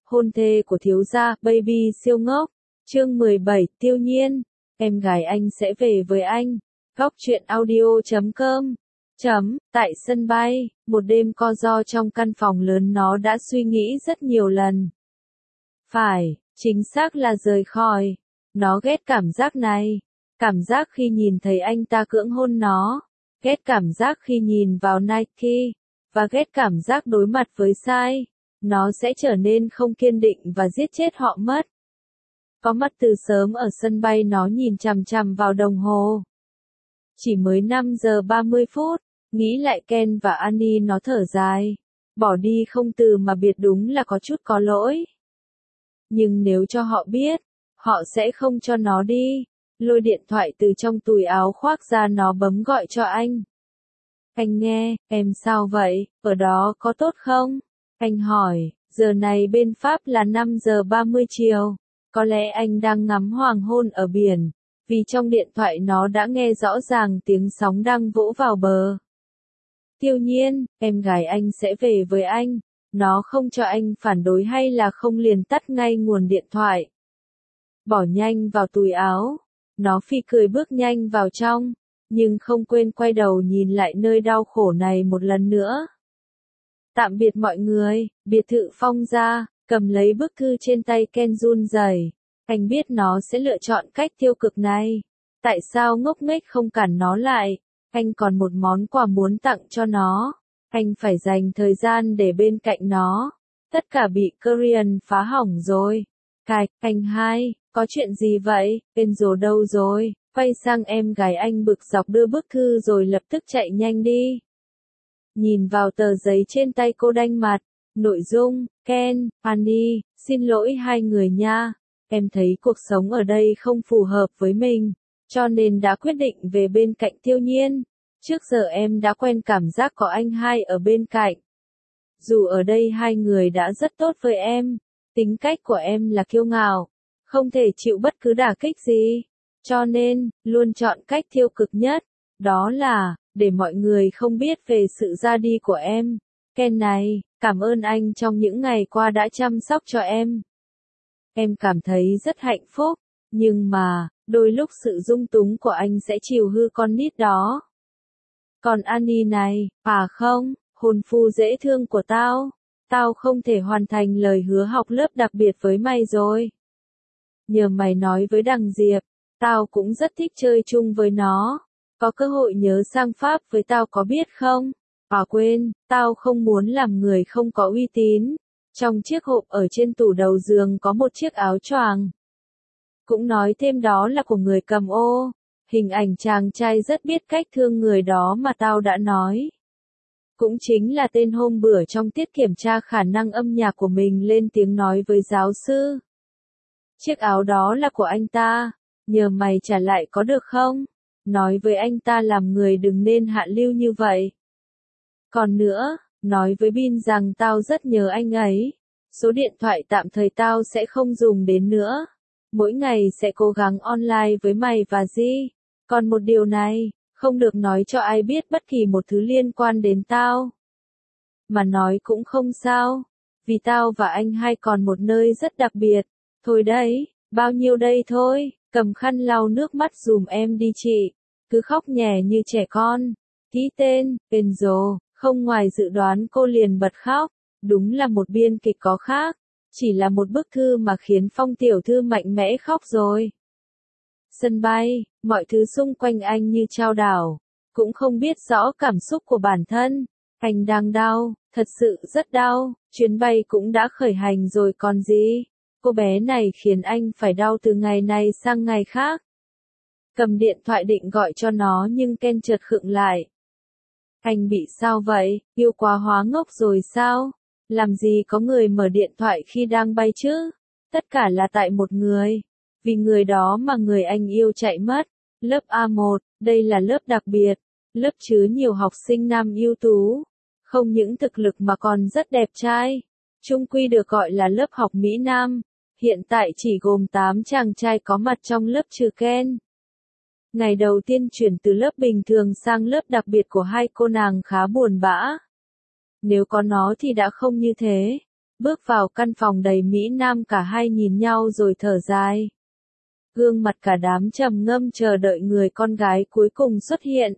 hôn thê của thiếu gia, baby siêu ngốc. Chương 17, Tiêu Nhiên, em gái anh sẽ về với anh. Góc truyện audio.com. Tại sân bay, một đêm co ro trong căn phòng lớn nó đã suy nghĩ rất nhiều lần. Phải, chính xác là rời khỏi. Nó ghét cảm giác này. Cảm giác khi nhìn thấy anh ta cưỡng hôn nó. Ghét cảm giác khi nhìn vào Nike. Và ghét cảm giác đối mặt với sai. Nó sẽ trở nên không kiên định và giết chết họ mất. Có mặt từ sớm ở sân bay nó nhìn chằm chằm vào đồng hồ. Chỉ mới 5 giờ 30 phút, nghĩ lại Ken và Annie nó thở dài. Bỏ đi không từ mà biệt đúng là có chút có lỗi. Nhưng nếu cho họ biết, họ sẽ không cho nó đi. Lôi điện thoại từ trong túi áo khoác ra nó bấm gọi cho anh. Anh nghe, em sao vậy, ở đó có tốt không? Anh hỏi, giờ này bên Pháp là 5 giờ 30 chiều. Có lẽ anh đang ngắm hoàng hôn ở biển, vì trong điện thoại nó đã nghe rõ ràng tiếng sóng đang vỗ vào bờ. Tiêu Nhiên, em gái anh sẽ về với anh. Nó không cho anh phản đối hay là không liền tắt ngay nguồn điện thoại. Bỏ nhanh vào túi áo. Nó phi cười bước nhanh vào trong, nhưng không quên quay đầu nhìn lại nơi đau khổ này một lần nữa. Tạm biệt mọi người, biệt thự Phong gia, cầm lấy bức thư trên tay Ken run rẩy. Anh biết nó sẽ lựa chọn cách tiêu cực này. Tại sao ngốc nghếch không cản nó lại? Anh còn một món quà muốn tặng cho nó. Anh phải dành thời gian để bên cạnh nó. Tất cả bị Korean phá hỏng rồi. Anh hai, có chuyện gì vậy? Enzo đâu rồi? Quay sang em gái anh bực dọc đưa bức thư rồi lập tức chạy nhanh đi. Nhìn vào tờ giấy trên tay cô đanh mặt. Nội dung, Ken, Annie, xin lỗi hai người nha. Em thấy cuộc sống ở đây không phù hợp với mình, cho nên đã quyết định về bên cạnh Tiêu Nhiên. Trước giờ em đã quen cảm giác có anh hai ở bên cạnh. Dù ở đây hai người đã rất tốt với em, tính cách của em là kiêu ngạo, không thể chịu bất cứ đả kích gì. Cho nên, luôn chọn cách tiêu cực nhất, đó là, để mọi người không biết về sự ra đi của em. Ken này, cảm ơn anh trong những ngày qua đã chăm sóc cho em. Em cảm thấy rất hạnh phúc, nhưng mà, đôi lúc sự dung túng của anh sẽ chiều hư con nít đó. Còn Annie này, không, hôn phu dễ thương của tao không thể hoàn thành lời hứa học lớp đặc biệt với mày rồi. Nhờ mày nói với Đằng Diệp, tao cũng rất thích chơi chung với nó. Có cơ hội nhớ sang Pháp với tao có biết không? Quên, tao không muốn làm người không có uy tín. Trong chiếc hộp ở trên tủ đầu giường có một chiếc áo choàng. Cũng nói thêm đó là của người cầm ô. Hình ảnh chàng trai rất biết cách thương người đó mà tao đã nói. Cũng chính là tên hôm bữa trong tiết kiểm tra khả năng âm nhạc của mình lên tiếng nói với giáo sư. Chiếc áo đó là của anh ta, nhờ mày trả lại có được không? Nói với anh ta làm người đừng nên hạ lưu như vậy. Còn nữa, nói với Bin rằng tao rất nhớ anh ấy. Số điện thoại tạm thời tao sẽ không dùng đến nữa. Mỗi ngày sẽ cố gắng online với mày và Di. Còn một điều này, không được nói cho ai biết bất kỳ một thứ liên quan đến tao. Mà nói cũng không sao, vì tao và anh hai còn một nơi rất đặc biệt. Thôi đấy, bao nhiêu đây thôi, cầm khăn lau nước mắt dùm em đi chị. Cứ khóc nhè như trẻ con. Ký tên, Enzo, không ngoài dự đoán cô liền bật khóc. Đúng là một biên kịch có khác. Chỉ là một bức thư mà khiến Phong tiểu thư mạnh mẽ khóc rồi. Sân bay, mọi thứ xung quanh anh như chao đảo. Cũng không biết rõ cảm xúc của bản thân. Anh đang đau, thật sự rất đau. Chuyến bay cũng đã khởi hành rồi còn gì. Cô bé này khiến anh phải đau từ ngày này sang ngày khác. Cầm điện thoại định gọi cho nó nhưng Ken chợt khựng lại. Anh bị sao vậy, yêu quá hóa ngốc rồi sao? Làm gì có người mở điện thoại khi đang bay chứ? Tất cả là tại một người. Vì người đó mà người anh yêu chạy mất. Lớp A1, đây là lớp đặc biệt. Lớp chứa nhiều học sinh nam ưu tú. Không những thực lực mà còn rất đẹp trai. Chung quy được gọi là lớp học Mỹ Nam. Hiện tại chỉ gồm 8 chàng trai có mặt trong lớp trừ Ken. Ngày đầu tiên chuyển từ lớp bình thường sang lớp đặc biệt của hai cô nàng khá buồn bã. Nếu có nó thì đã không như thế. Bước vào căn phòng đầy Mỹ Nam, cả hai nhìn nhau rồi thở dài. Gương mặt cả đám trầm ngâm chờ đợi người con gái cuối cùng xuất hiện.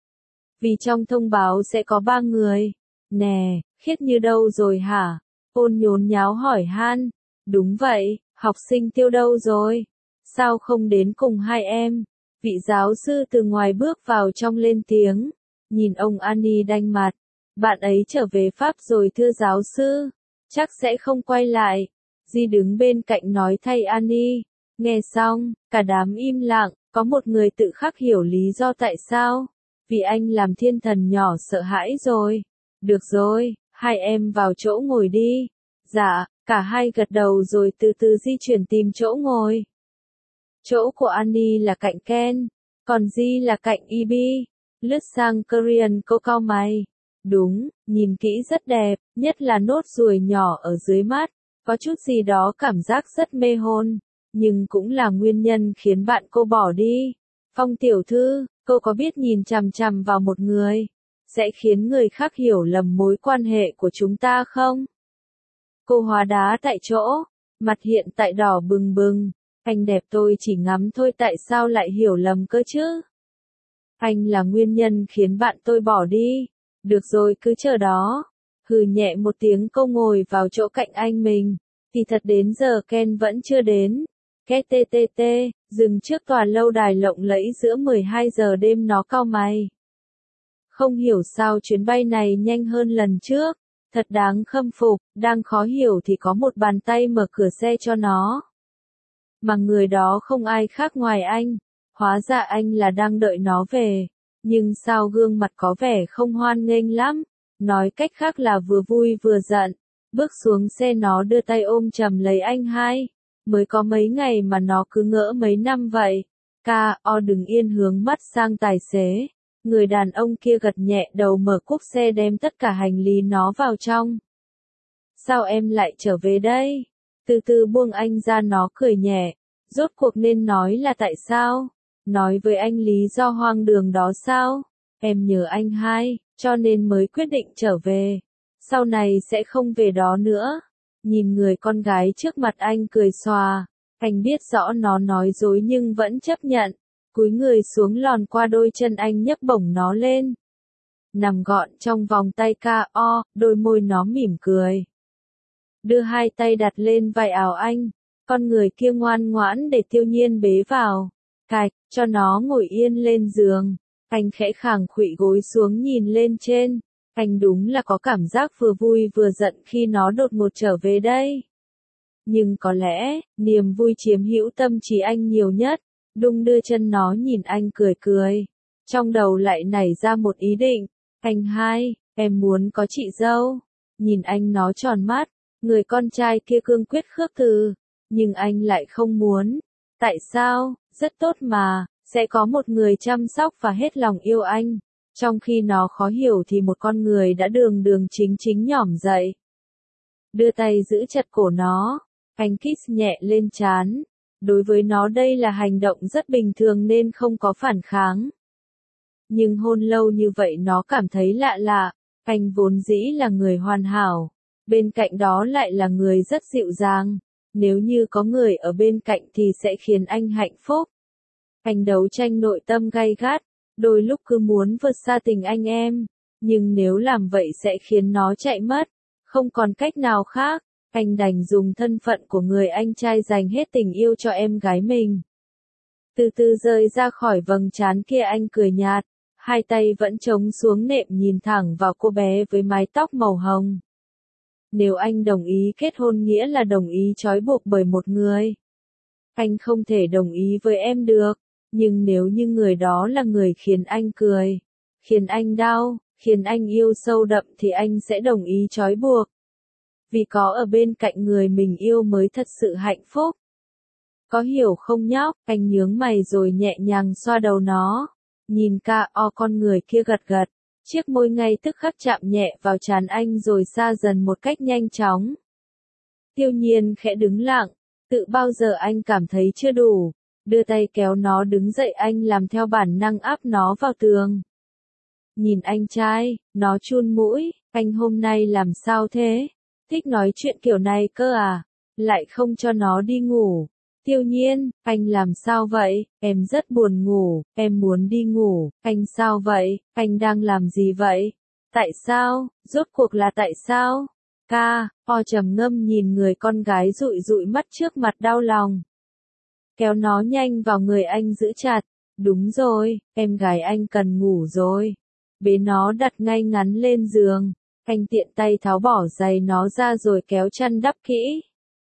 Vì trong thông báo sẽ có 3 người. Nè, Khiết Như đâu rồi hả? Ôn nhốn nháo hỏi han. Đúng vậy, học sinh Tiêu đâu rồi? Sao không đến cùng hai em? Vị giáo sư từ ngoài bước vào trong lên tiếng. Nhìn ông Annie đanh mặt. Bạn ấy trở về Pháp rồi thưa giáo sư. Chắc sẽ không quay lại. Di đứng bên cạnh nói thay Annie. Nghe xong, cả đám im lặng, có một người tự khắc hiểu lý do tại sao. Vì anh làm thiên thần nhỏ sợ hãi rồi. Được rồi, hai em vào chỗ ngồi đi. Dạ, cả hai gật đầu rồi từ từ di chuyển tìm chỗ ngồi. Chỗ của Annie là cạnh Ken, còn Di là cạnh Ibi. Lướt sang Korean cô cau mày. Đúng, nhìn kỹ rất đẹp, nhất là nốt ruồi nhỏ ở dưới mắt, có chút gì đó cảm giác rất mê hồn, nhưng cũng là nguyên nhân khiến bạn cô bỏ đi. Phong tiểu thư, cô có biết nhìn chằm chằm vào một người, sẽ khiến người khác hiểu lầm mối quan hệ của chúng ta không? Cô hóa đá tại chỗ, mặt hiện tại đỏ bừng bừng. Anh đẹp tôi chỉ ngắm thôi, tại sao lại hiểu lầm cơ chứ? Anh là nguyên nhân khiến bạn tôi bỏ đi. Được rồi, cứ chờ đó. Hừ nhẹ một tiếng, cô ngồi vào chỗ cạnh anh mình. Thì thật đến giờ Ken vẫn chưa đến. KTTT, dừng trước tòa lâu đài lộng lẫy giữa 12 giờ đêm, nó cau mày. Không hiểu sao chuyến bay này nhanh hơn lần trước. Thật đáng khâm phục, đang khó hiểu thì có một bàn tay mở cửa xe cho nó. Mà người đó không ai khác ngoài anh. Hóa ra anh là đang đợi nó về. Nhưng sao gương mặt có vẻ không hoan nghênh lắm. Nói cách khác là vừa vui vừa giận. Bước xuống xe nó đưa tay ôm chầm lấy anh hai. Mới có mấy ngày mà nó cứ ngỡ mấy năm vậy. K.O. đừng yên, hướng mắt sang tài xế. Người đàn ông kia gật nhẹ đầu, mở cốp xe đem tất cả hành lý nó vào trong. Sao em lại trở về đây? Từ từ buông anh ra, nó cười nhẹ. Rốt cuộc nên nói là tại sao? Nói với anh lý do hoang đường đó sao? Em nhớ anh hai, cho nên mới quyết định trở về. Sau này sẽ không về đó nữa. Nhìn người con gái trước mặt anh cười xòa. Anh biết rõ nó nói dối nhưng vẫn chấp nhận. Cúi người xuống lòn qua đôi chân anh, nhấc bổng nó lên. Nằm gọn trong vòng tay K.O., đôi môi nó mỉm cười. Đưa hai tay đặt lên vai áo anh. Con người kia ngoan ngoãn để Tiêu Nhiên bế vào. Cạch, cho nó ngồi yên lên giường. Anh khẽ khàng khuỵu gối xuống nhìn lên trên. Anh đúng là có cảm giác vừa vui vừa giận khi nó đột ngột trở về đây. Nhưng có lẽ, niềm vui chiếm hữu tâm trí anh nhiều nhất. Đung đưa chân nó nhìn anh cười cười. Trong đầu lại nảy ra một ý định. Anh hai, em muốn có chị dâu. Nhìn anh nó tròn mắt. Người con trai kia cương quyết khước từ. Nhưng anh lại không muốn. Tại sao? Rất tốt mà, sẽ có một người chăm sóc và hết lòng yêu anh. Trong khi nó khó hiểu thì một con người đã đường đường chính chính nhỏm dậy. Đưa tay giữ chặt cổ nó. Anh kiss nhẹ lên trán. Đối với nó đây là hành động rất bình thường nên không có phản kháng. Nhưng hôn lâu như vậy nó cảm thấy lạ lạ. Anh vốn dĩ là người hoàn hảo. Bên cạnh đó lại là người rất dịu dàng. Nếu như có người ở bên cạnh thì sẽ khiến anh hạnh phúc. Anh đấu tranh nội tâm gay gắt, đôi lúc cứ muốn vượt xa tình anh em, nhưng nếu làm vậy sẽ khiến nó chạy mất. Không còn cách nào khác, anh đành dùng thân phận của người anh trai dành hết tình yêu cho em gái mình. Từ từ rời ra khỏi vầng trán kia, anh cười nhạt, hai tay vẫn chống xuống nệm nhìn thẳng vào cô bé với mái tóc màu hồng. Nếu anh đồng ý kết hôn nghĩa là đồng ý trói buộc bởi một người. Anh không thể đồng ý với em được, nhưng nếu như người đó là người khiến anh cười, khiến anh đau, khiến anh yêu sâu đậm thì anh sẽ đồng ý trói buộc. Vì có ở bên cạnh người mình yêu mới thật sự hạnh phúc. Có hiểu không nhóc? Anh nhướng mày rồi nhẹ nhàng xoa đầu nó. Nhìn K.O. con người kia gật gật. Chiếc môi ngay tức khắc chạm nhẹ vào trán anh rồi xa dần một cách nhanh chóng. Tiêu Nhiên khẽ đứng lặng, tự bao giờ anh cảm thấy chưa đủ, đưa tay kéo nó đứng dậy, anh làm theo bản năng áp nó vào tường. Nhìn anh trai, nó chun mũi, anh hôm nay làm sao thế? Thích nói chuyện kiểu này cơ à? Lại không cho nó đi ngủ. Tiêu Nhiên, anh làm sao vậy? Em rất buồn ngủ, em muốn đi ngủ. Anh sao vậy? Anh đang làm gì vậy? Tại sao? Rốt cuộc là tại sao? Trầm ngâm nhìn người con gái dụi dụi mắt trước mặt đau lòng. Kéo nó nhanh vào người anh giữ chặt. Đúng rồi, em gái anh cần ngủ rồi. Bế nó đặt ngay ngắn lên giường. Anh tiện tay tháo bỏ giày nó ra rồi kéo chăn đắp kỹ.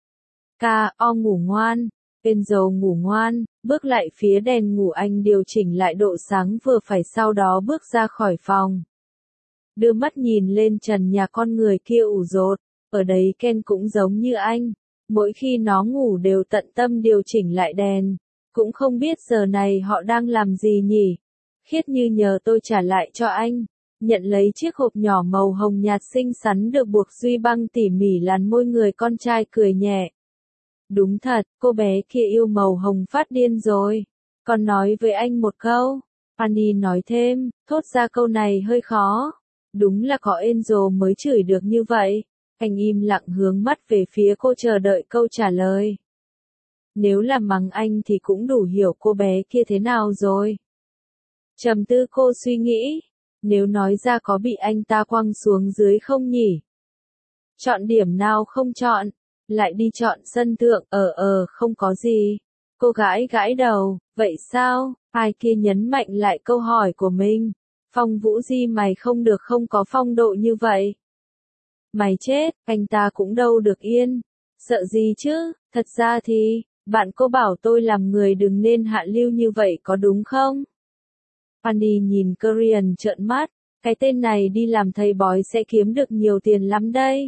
Ngủ ngoan. Enzo ngủ ngoan, bước lại phía đèn ngủ anh điều chỉnh lại độ sáng vừa phải sau đó bước ra khỏi phòng. Đưa mắt nhìn lên trần nhà con người kia ủ rột, ở đấy Ken cũng giống như anh. Mỗi khi nó ngủ đều tận tâm điều chỉnh lại đèn. Cũng không biết giờ này họ đang làm gì nhỉ? Khiết như nhờ tôi trả lại cho anh. Nhận lấy chiếc hộp nhỏ màu hồng nhạt xinh xắn được buộc duy băng tỉ mỉ làn môi người con trai cười nhẹ. Đúng thật, cô bé kia yêu màu hồng phát điên rồi. Còn nói với anh một câu. Annie nói thêm, thốt ra câu này hơi khó. Đúng là có Angel mới chửi được như vậy. Anh im lặng hướng mắt về phía cô chờ đợi câu trả lời. Nếu là mắng anh thì cũng đủ hiểu cô bé kia thế nào rồi. Trầm tư cô suy nghĩ. Nếu nói ra có bị anh ta quăng xuống dưới không nhỉ? Chọn điểm nào không chọn? Lại đi chọn sân thượng, không có gì. Cô gãi gãi đầu, vậy sao? Ai kia nhấn mạnh lại câu hỏi của mình. Phong Vũ Di mày không được không có phong độ như vậy. Mày chết, anh ta cũng đâu được yên. Sợ gì chứ, thật ra thì, bạn cô bảo tôi làm người đừng nên hạ lưu như vậy có đúng không? Annie nhìn Korean trợn mắt, cái tên này đi làm thầy bói sẽ kiếm được nhiều tiền lắm đây.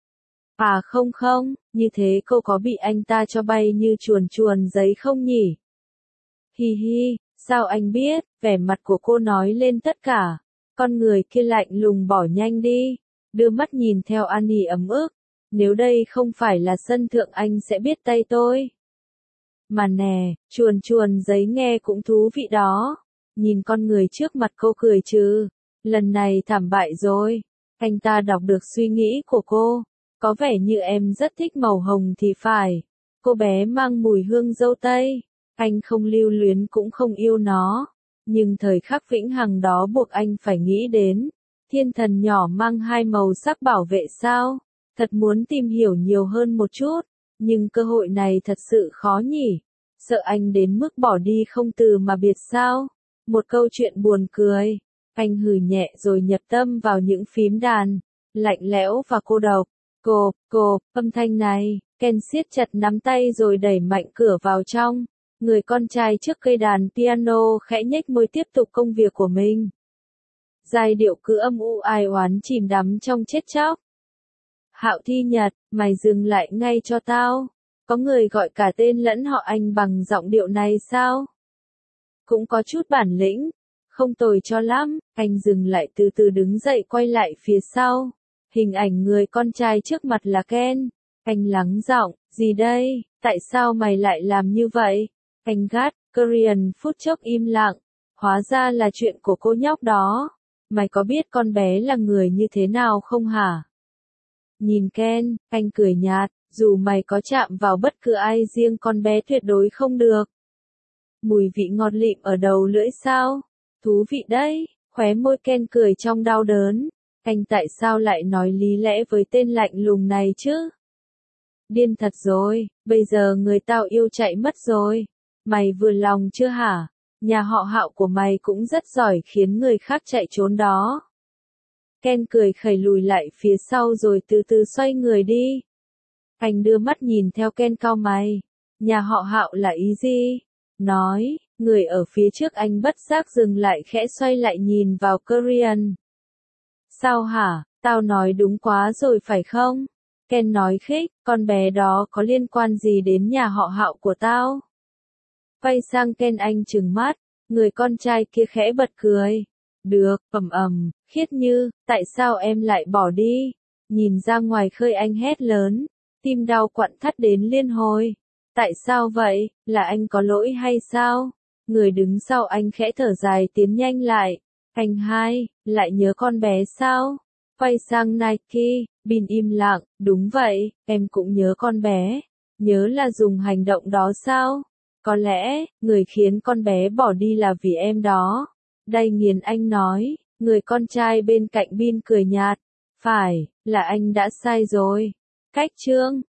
Không, như thế cô có bị anh ta cho bay như chuồn chuồn giấy không nhỉ? Hi hi, sao anh biết, vẻ mặt của cô nói lên tất cả. Con người kia lạnh lùng bỏ nhanh đi, đưa mắt nhìn theo Annie ấm ức. Nếu đây không phải là sân thượng anh sẽ biết tay tôi. Mà nè, chuồn chuồn giấy nghe cũng thú vị đó. Nhìn con người trước mặt cô cười chứ. Lần này thảm bại rồi. Anh ta đọc được suy nghĩ của cô. Có vẻ như em rất thích màu hồng thì phải. Cô bé mang mùi hương dâu tây. Anh không lưu luyến cũng không yêu nó. Nhưng thời khắc vĩnh hằng đó buộc anh phải nghĩ đến. Thiên thần nhỏ mang hai màu sắc bảo vệ sao? Thật muốn tìm hiểu nhiều hơn một chút. Nhưng cơ hội này thật sự khó nhỉ? Sợ anh đến mức bỏ đi không từ mà biệt sao? Một câu chuyện buồn cười. Anh hừ nhẹ rồi nhập tâm vào những phím đàn. Lạnh lẽo và cô độc. Âm thanh này. Ken siết chặt nắm tay rồi đẩy mạnh cửa vào trong. Người con trai trước cây đàn piano khẽ nhếch môi tiếp tục công việc của mình. Giai điệu cứ âm u ai oán chìm đắm trong chết chóc. Hạo Thi Nhật, mày dừng lại ngay cho tao. Có người gọi cả tên lẫn họ anh bằng giọng điệu này sao? Cũng có chút bản lĩnh. Không tồi cho lắm. Anh dừng lại từ từ đứng dậy quay lại phía sau. Hình ảnh người con trai trước mặt là Ken. Anh lắng giọng, gì đây? Tại sao mày lại làm như vậy? Anh gắt, Korean phút chốc im lặng. Hóa ra là chuyện của cô nhóc đó. Mày có biết con bé là người như thế nào không hả? Nhìn Ken, anh cười nhạt, dù mày có chạm vào bất cứ ai riêng con bé tuyệt đối không được. Mùi vị ngọt lịm ở đầu lưỡi sao? Thú vị đấy, khóe môi Ken cười trong đau đớn. Anh tại sao lại nói lý lẽ với tên lạnh lùng này chứ? Điên thật rồi, bây giờ người tao yêu chạy mất rồi. Mày vừa lòng chưa hả? Nhà họ Hạo của mày cũng rất giỏi khiến người khác chạy trốn đó. Ken cười khẩy lùi lại phía sau rồi từ từ xoay người đi. Anh đưa mắt nhìn theo Ken cau mày. Nhà họ Hạo là ý gì? Nói, người ở phía trước anh bất giác dừng lại khẽ xoay lại nhìn vào Korean. Sao hả? Tao nói đúng quá rồi phải không? Ken nói khích, con bé đó có liên quan gì đến nhà họ Hạo của tao? Quay sang Ken anh trừng mắt, người con trai kia khẽ bật cười. Được, Khiết Như, tại sao em lại bỏ đi? Nhìn ra ngoài khơi anh hét lớn, tim đau quặn thắt đến liên hồi. Tại sao vậy, là anh có lỗi hay sao? Người đứng sau anh khẽ thở dài tiến nhanh lại. Anh hai, lại nhớ con bé sao? Quay sang Nike, Bin im lặng, đúng vậy, em cũng nhớ con bé. Nhớ là dùng hành động đó sao? Có lẽ, người khiến con bé bỏ đi là vì em đó. Đay nghiền anh nói, người con trai bên cạnh Bin cười nhạt. Phải, là anh đã sai rồi. Cách chương